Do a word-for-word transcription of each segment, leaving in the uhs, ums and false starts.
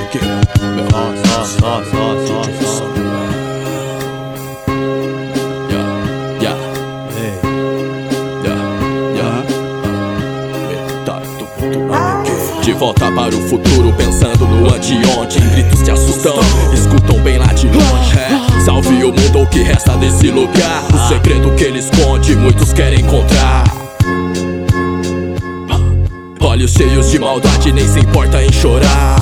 Que só, só, só, só, só. Yeah, yeah, hey, yeah, yeah. Metade do mundo. De volta para o futuro, pensando no anteontem. Gritos te assustam, escutam bem lá de longe. É, salve o mundo, o que resta desse lugar. O segredo que ele esconde, muitos querem encontrar. Olhos cheios de maldade, nem se importa em chorar.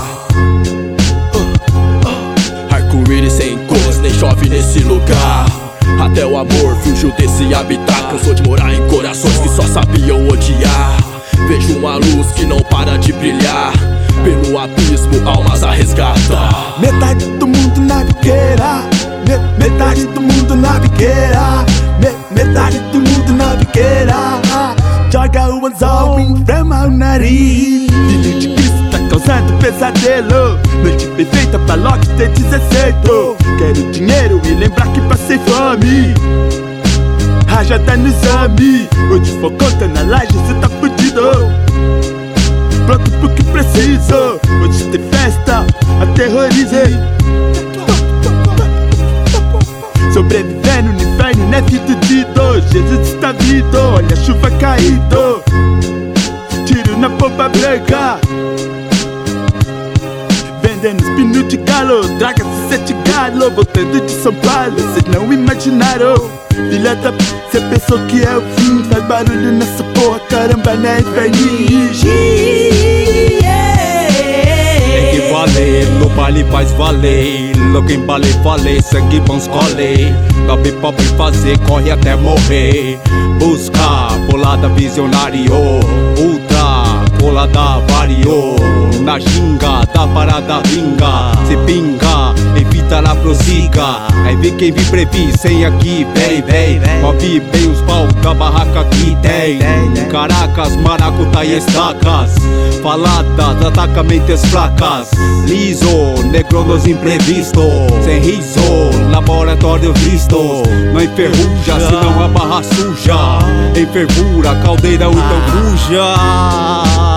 Arco-íris sem cores, nem chove nesse lugar. Até o amor fugiu desse habitat. Cansou de morar em corações que só sabiam odiar. Vejo uma luz que não para de brilhar. Pelo abismo, almas a resgatar. Metade do mundo na biqueira, me, metade do mundo na biqueira, me, metade do mundo na biqueira. Joga o anzol, inflama o nariz. Filho de Cristo tá causando pesadelo. Noite perfeita pra Loki ter dezesseis. Quero dinheiro e lembrar que passei fome. Rajada no exame. Hoje for conta na laje, cê tá fudido. Pronto pro que preciso. Hoje tem festa, aterrorizei. Sobrevivendo no inferno, não é fudido. Jesus está vindo, olha a chuva caindo. Tiro na pompa branca. Vendendo espinho de galo, traga-se sete galo. Voltando de São Paulo, cês não imaginaram. Filha da p***, cê pensou que é o fim. Faz barulho nessa porra, caramba, não é inferno. No baile faz valer, louco em balé falei, sangue bom escolhe. Cabe pobre fazer, corre até morrer. Busca, bolada visionário, ultra, colada variou. Na ginga, da parada vinga, se pinga, evita lá prossiga. Aí vem quem vi previ, sem aqui, vem, vem. Move bem os pau da barraca que tem. Caracas, maracutaia e estacas. Faladas, atacamentos flacas. Liso, negro nos imprevisto. Sem riso, laboratório visto. Não enferruja, senão a barra suja. Em fervura, caldeira, então fuja.